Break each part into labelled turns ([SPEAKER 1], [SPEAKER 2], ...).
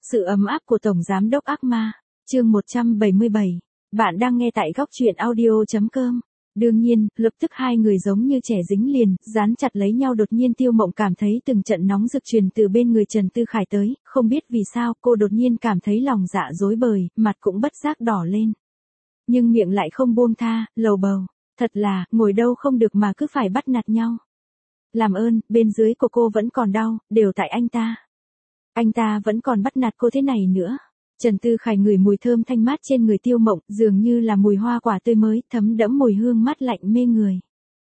[SPEAKER 1] Sự ấm áp của Tổng Giám đốc ác ma, chương 177. Bạn đang nghe tại góc truyện audio.com. Đương nhiên, lập tức hai người giống như trẻ dính liền, dán chặt lấy nhau. Đột nhiên Tiêu Mộng cảm thấy từng trận nóng rực truyền từ bên người Trần Tư Khải tới, không biết vì sao cô đột nhiên cảm thấy lòng dạ rối bời, mặt cũng bất giác đỏ lên. Nhưng miệng lại không buông tha, lầu bầu. Thật là, ngồi đâu không được mà cứ phải bắt nạt nhau. Làm ơn, bên dưới của cô vẫn còn đau, đều tại anh ta. Anh ta vẫn còn bắt nạt cô thế này nữa. Trần Tư Khải ngửi mùi thơm thanh mát trên người Tiêu Mộng, dường như là mùi hoa quả tươi mới, thấm đẫm mùi hương mát lạnh mê người.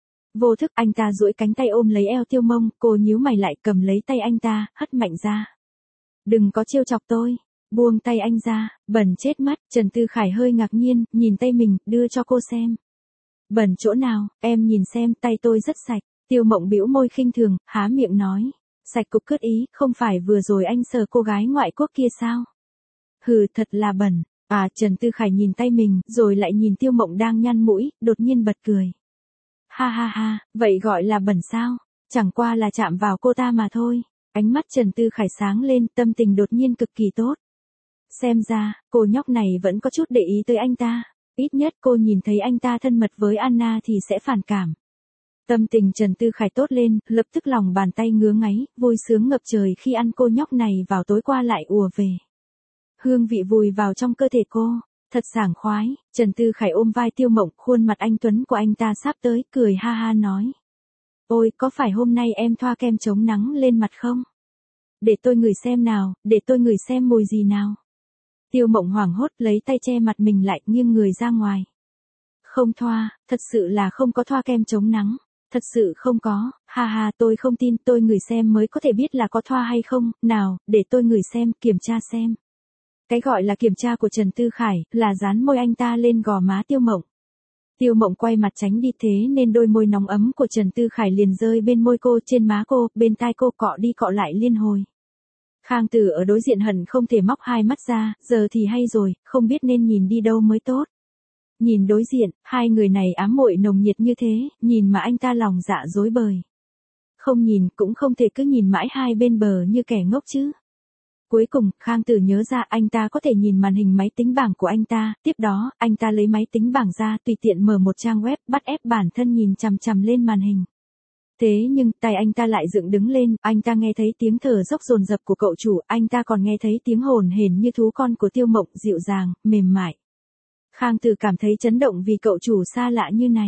[SPEAKER 1] Vô thức anh ta duỗi cánh tay ôm lấy eo Tiêu Mộng, cô nhíu mày lại cầm lấy tay anh ta, hất mạnh ra. Đừng có trêu chọc tôi, buông tay anh ra, bẩn chết mắt. Trần Tư Khải hơi ngạc nhiên, nhìn tay mình, đưa cho cô xem. Bẩn chỗ nào, em nhìn xem, tay tôi rất sạch. Tiêu Mộng bĩu môi khinh thường, há miệng nói. Sạch cục cất ý, không phải vừa rồi anh sờ cô gái ngoại quốc kia sao? Hừ, thật là bẩn. À, Trần Tư Khải nhìn tay mình, rồi lại nhìn Tiêu Mộng đang nhăn mũi, đột nhiên bật cười. Ha ha ha, vậy gọi là bẩn sao? Chẳng qua là chạm vào cô ta mà thôi. Ánh mắt Trần Tư Khải sáng lên, tâm tình đột nhiên cực kỳ tốt. Xem ra, cô nhóc này vẫn có chút để ý tới anh ta. Ít nhất cô nhìn thấy anh ta thân mật với Anna thì sẽ phản cảm. Tâm tình Trần Tư Khải tốt lên, lập tức lòng bàn tay ngứa ngáy, vui sướng ngập trời khi ăn cô nhóc này vào tối qua lại ùa về. Hương vị vùi vào trong cơ thể cô, thật sảng khoái. Trần Tư Khải ôm vai Tiêu Mộng, khuôn mặt anh tuấn của anh ta sắp tới, cười ha ha nói. Ôi, có phải hôm nay em thoa kem chống nắng lên mặt không? Để tôi ngửi xem nào, để tôi ngửi xem mùi gì nào. Tiêu Mộng hoảng hốt lấy tay che mặt mình lại, nghiêng người ra ngoài. Không thoa, thật sự là không có thoa kem chống nắng. Thật sự không có, ha ha, tôi không tin, tôi ngửi xem mới có thể biết là có thoa hay không. Nào, để tôi ngửi xem, kiểm tra xem. Cái gọi là kiểm tra của Trần Tư Khải, là dán môi anh ta lên gò má Tiêu Mộng. Tiêu Mộng quay mặt tránh đi, thế nên đôi môi nóng ấm của Trần Tư Khải liền rơi bên môi cô, trên má cô, bên tai cô, cọ đi cọ lại liên hồi. Khang Tử ở đối diện hận không thể móc hai mắt ra, giờ thì hay rồi, không biết nên nhìn đi đâu mới tốt. Nhìn đối diện, hai người này ám muội nồng nhiệt như thế, nhìn mà anh ta lòng dạ rối bời. Không nhìn cũng không thể cứ nhìn mãi hai bên bờ như kẻ ngốc chứ. Cuối cùng, Khang Tử nhớ ra anh ta có thể nhìn màn hình máy tính bảng của anh ta, tiếp đó, anh ta lấy máy tính bảng ra, tùy tiện mở một trang web, bắt ép bản thân nhìn chằm chằm lên màn hình. Thế nhưng, tay anh ta lại dựng đứng lên, anh ta nghe thấy tiếng thở dốc dồn dập của cậu chủ, anh ta còn nghe thấy tiếng hồn hển như thú con của Tiêu Mộng, dịu dàng, mềm mại. Khang Tử cảm thấy chấn động vì cậu chủ xa lạ như này.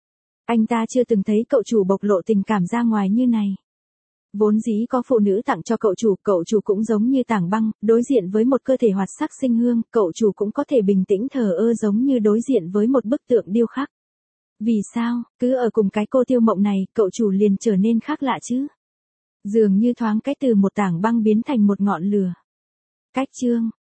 [SPEAKER 1] Anh ta chưa từng thấy cậu chủ bộc lộ tình cảm ra ngoài như này. Vốn dĩ có phụ nữ tặng cho cậu chủ cũng giống như tảng băng, đối diện với một cơ thể hoạt sắc sinh hương, cậu chủ cũng có thể bình tĩnh thờ ơ giống như đối diện với một bức tượng điêu khắc. Vì sao, cứ ở cùng cái cô Tiêu Mộng này, cậu chủ liền trở nên khác lạ chứ? Dường như thoáng cái từ một tảng băng biến thành một ngọn lửa. Cách chương.